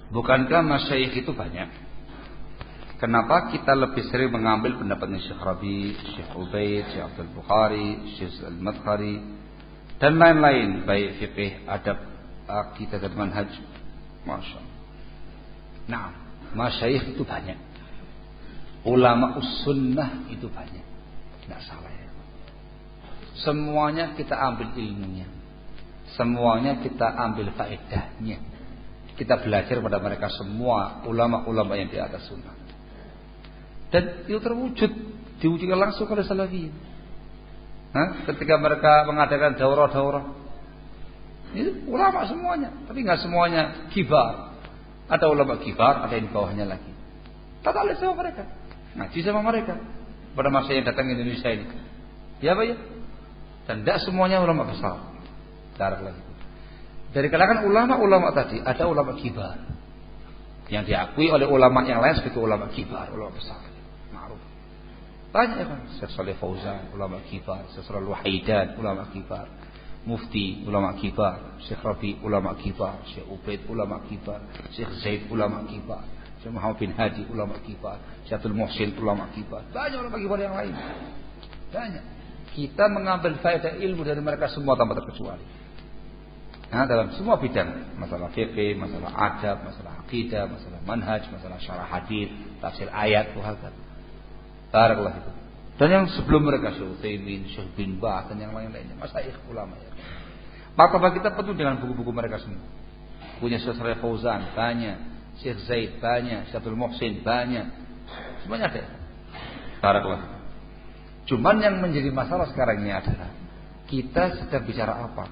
Bukankah masyayikh itu banyak? Kenapa kita lebih sering mengambil pendapatnya Syekh Rabi, Syekh Ubaid, Syekh Abdul Bukhari, Syekh Al-Madkhari dan lain-lain, baik fiqih, adab, akidah dan manhaj. Masya Allah. Nah, masyayikh itu banyak. Ulama sunnah itu banyak. Tidak salah ya. Semuanya kita ambil ilmunya. Semuanya kita ambil faedahnya. Kita belajar pada mereka semua, ulama-ulama yang di atas sunnah. Dan itu terwujud, diwujudkan langsung oleh salafiyin. Ketika mereka mengadakan daurah-daurah, itu ulama semuanya, tapi nggak semuanya kibar. Ada ulama kibar, ada yang di bawahnya lagi. Tata lihat sama mereka, ngaji sama mereka pada masa yang datang ke Indonesia ini. Ya Pak ya. Dan tidak semuanya ulama besar. Darah lagi. Dari kalangan ulama-ulama tadi ada ulama kibar yang diakui oleh ulama yang lain sebagai ulama kibar, ulama besar. Banyak kan, Syekh Shalih Fauzan, ulama kibar, Syekh Shalih Wahaidan, ulama kibar, Mufti, ulama kibar, Syekh Rabi, ulama kibar, Syekh Ubaid, ulama kibar, Syekh Zaid, ulama kibar, Syekh Muhammad bin Hadi, ulama kibar, Syekh Abdul Muhsin, ulama kibar. Banyak ulama kibar yang lain. Banyak. Kita mengambil faedah ilmu dari mereka semua tanpa terkecuali. Dalam semua bidang, masalah fikih, masalah adab, masalah akidah, masalah manhaj, masalah syarah hadis, tafsir ayat, wahakad. Barakallah itu. Dan yang sebelum mereka Syekh Utsaimin, Syekh bin Baz dan yang lain-lainnya, masyayikh ulama ya. Maka kita penuh dengan buku-buku mereka semua. Punya Syekh Shalih Fauzan banyak, Syekh Zaid banyak, Syekh Abdul Muhsin banyak. Semuanya ada. Barakallah. Cuman yang menjadi masalah sekarang ini adalah kita sedang bicara apa?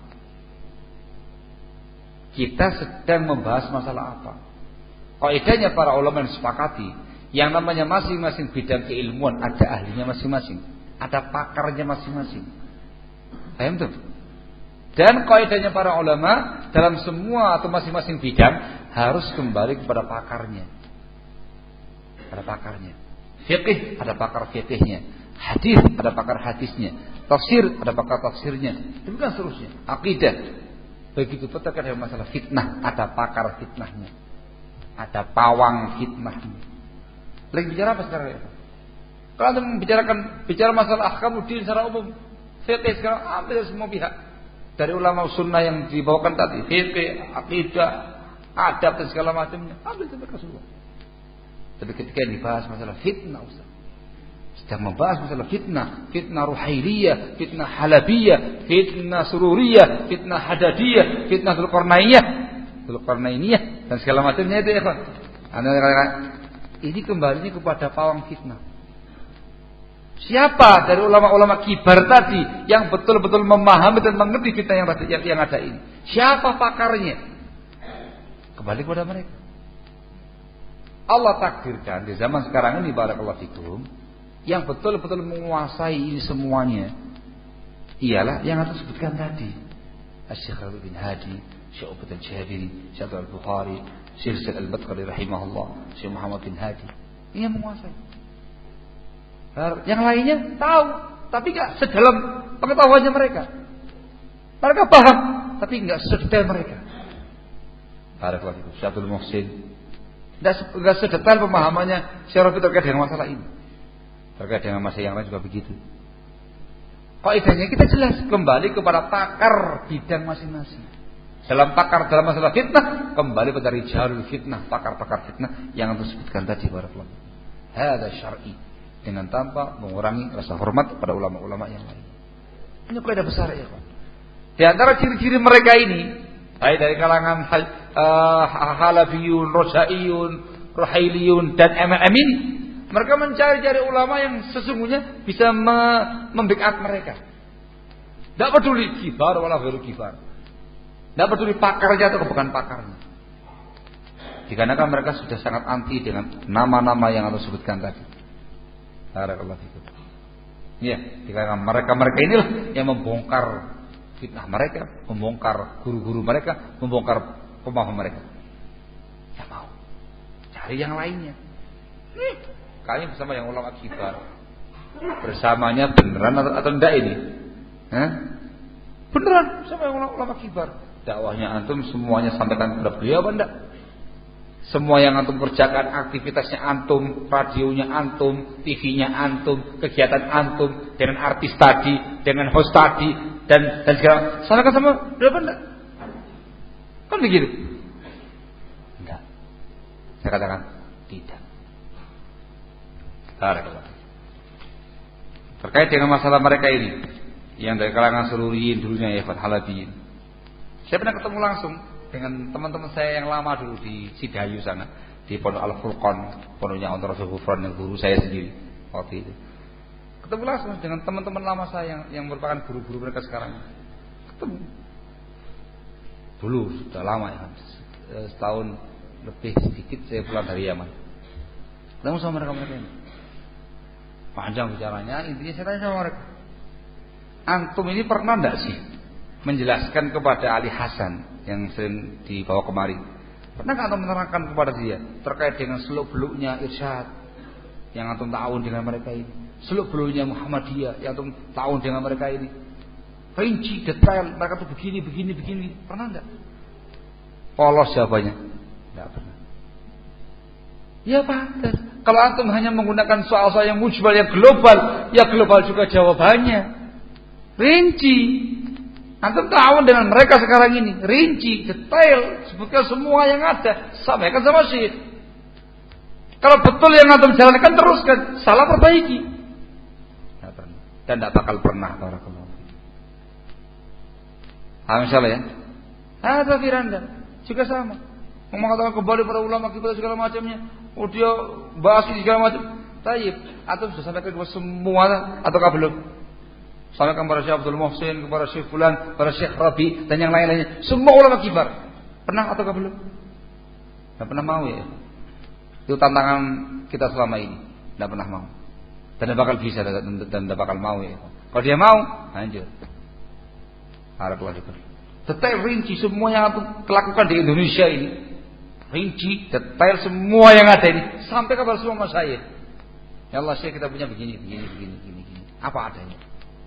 Kita sedang membahas masalah apa? Kaidahnya para ulama yang sepakati, yang namanya masing-masing bidang keilmuan ada ahlinya masing-masing, ada pakarnya masing-masing. Paham tuh? Dan kaidahnya para ulama dalam semua atau masing-masing bidang harus kembali kepada pakarnya. Ada pakarnya. Fiqih ada pakar fiqihnya, hadis ada pakar hadisnya, tafsir ada pakar tafsirnya, demikian seterusnya. Akidah begitu pula terkait dengan masalah fitnah ada pakar fitnahnya, ada pawang fitnahnya. Lagi bicara apa sekarang ya? Kalau anda bicara masalah ahkamuddin secara umum, fiqih sekarang ambil dari semua pihak, dari ulama sunnah yang dibawakan tadi, fiqih, akidah, adab dan segala macamnya, ambil dari mereka semua. Tapi ketika dibahas masalah fitnah, Ustaz, sedang membahas masalah fitnah ruhailiyah, fitnah halabiyah, fitnah sururiyah, fitnah hadadiyah, fitnah dzulqarnainiyah dan segala macamnya itu ya kan. Anda katakan ini kembali kepada pawang fitnah. Siapa dari ulama-ulama kibar tadi yang betul-betul memahami dan mengerti fitnah yang ada ini? Siapa pakarnya? Kembali kepada mereka. Allah takdirkan di zaman sekarang ini barakallahu fikum, yang betul-betul menguasai ini semuanya ialah yang harus disebutkan tadi. Syekh Rabi bin Hadi, Syekh Ubaid al-Jabiri, Syekh Abdul Bukhari, Syekh Zaid al-Madkhali rahimahullah, Syekh Muhammad bin Hadi. Ini yang menguasai. Yang lainnya tahu, tapi enggak sedalam pengetahuannya mereka. Mereka paham, tapi enggak sedetail mereka. Barakallahu fikum. Syekh Abdul Muhsin enggak sedetail pemahamannya Syekh Rabi terkait dengan masalah ini. Terkait dengan masalah yang lain juga begitu. Kaidahnya kita jelas kembali kepada pakar bidang masing-masing. Dalam masalah fitnah kembali pada rijalul fitnah, pakar-pakar fitnah yang kita sebutkan tadi barakallahu. Hada syar'i, dengan tanpa mengurangi rasa hormat pada ulama-ulama yang lain. Ini kaidah besar ya, Pak. Di antara ciri-ciri mereka ini, baik dari kalangan Halafiyun, Rojaiyun, Ruhailiyun dan MM ini, mereka mencari-cari ulama yang sesungguhnya bisa membackup mereka. Tidak peduli kibar wala ghairu kibar. Tidak peduli pakarnya atau bukan pakarnya. Dikarenakan mereka sudah sangat anti dengan nama-nama yang Allah sebutkan tadi. Barakallahu fikum. Ya, dikarenakan mereka inilah yang membongkar fitnah mereka, membongkar guru-guru mereka, membongkar pemahaman mereka. Ya mau cari yang lainnya. Kami bersama yang ulama kibar. Bersamanya beneran atau enggak ini? Beneran sama yang ulama kibar. Dakwahnya antum semuanya sampaikan kepada beliau apa enggak? Semua yang antum kerjakan, aktivitasnya antum, radionya antum, TV-nya antum, kegiatan antum, dengan artis tadi, dengan host tadi, dan segala. Sama kan sama, berapa enggak? Kan begitu? Enggak. Saya katakan tidak. Terkait dengan masalah mereka ini, yang dari kalangan Sururiyin dulunya ya Halabiyin. Saya pernah ketemu langsung dengan teman-teman saya yang lama dulu di Cidayu sana, di Pondok Al-Furqan, pondoknya Untuk Rasul Ghufran, yang guru saya sendiri waktu itu. Ketemu langsung dengan teman-teman lama saya yang merupakan guru-guru mereka sekarang. Ketemu. Dulu sudah lama ya, setahun lebih sedikit saya pulang dari Yaman. Ketemu sama mereka ini. Panjang bicaranya, intinya saya tanya sama mereka. Antum ini pernah enggak sih menjelaskan kepada Ali Hasan yang sering dibawa kemari? Pernah enggak antum menerangkan kepada dia terkait dengan seluk-beluknya irsyad yang antum tahu dengan mereka ini? Seluk-beluknya Muhammadiyah yang antum tahu dengan mereka ini? Rinci, detail, mereka tuh begini. Pernah enggak? Polos jawabannya. Enggak pernah. Ya pantas. Kalau antum hanya menggunakan soal-soal yang mujmal, yang global, ya global juga jawabannya. Rinci. Antum tahu dengan mereka sekarang ini, rinci, detail, sebutkan semua yang ada, sampaikan sama Syekh. Kalau betul yang antum jalankan, teruskan, salah perbaiki. Tidak pernah. Dan tidak bakal pernah. Barakallahu. Misalnya ya, ada Firanda juga sama, mengatakan kembali para ulama kita segala macamnya. Oh dia bahas ini segala macam. Taib, antum sudah sampaikan kepada semua ataukah belum? Sampaikan kepada Syekh Abdul Muhsin, kepada Syekh Fulan, kepada Syekh Rabi dan yang lain-lainnya. Semua ulama kibar. Pernah ataukah belum? Tidak pernah mau ya. Itu tantangan kita selama ini. Tidak pernah mau. Dan tidak bakal bisa dan tidak bakal mau ya. Kalau dia mau, lanjut. Harapan kita. Detail rinci semua yang aku lakukan di Indonesia ini. Rinci, detail semua yang ada ini. Sampai kepada semua masyayikh. Ya Allah, Syekh kita punya begini. Apa adanya?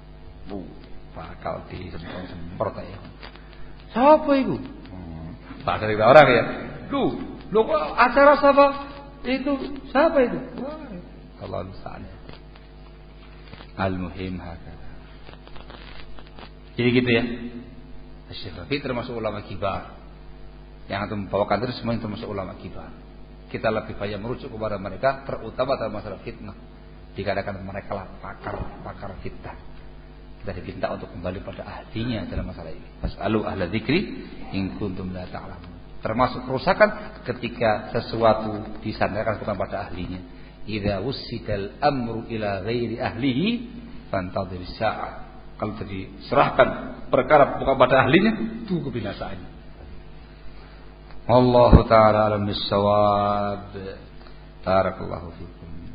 Bakal disemprot ya. Siapa itu? Tak ada orang ya. Lu kok acara siapa? Itu siapa itu? Allah musta'an. Al-muhim hakala. Jadi gitu ya. Syekh Rafi termasuk ulama kibar. Yang antum bawakan itu semuanya termasuk ulama kibar. Kita lebih banyak merujuk kepada mereka, terutama dalam masalah fitnah. Dikatakan mereka lah pakar fitnah. Kita diminta untuk kembali pada ahlinya dalam masalah ini. Fas'alu ahla dzikri in kuntum la ta'lamun. Termasuk kerusakan ketika sesuatu disandarkan bukan pada ahlinya. Idza wussidal amru ila ghairi ahlihi fantadhir sa'ah. Kalau diserahkan perkara bukan pada ahlinya, tunggu kebinasaannya. Wallahu ta'ala alam bis-shawab. Barakallahu fikum.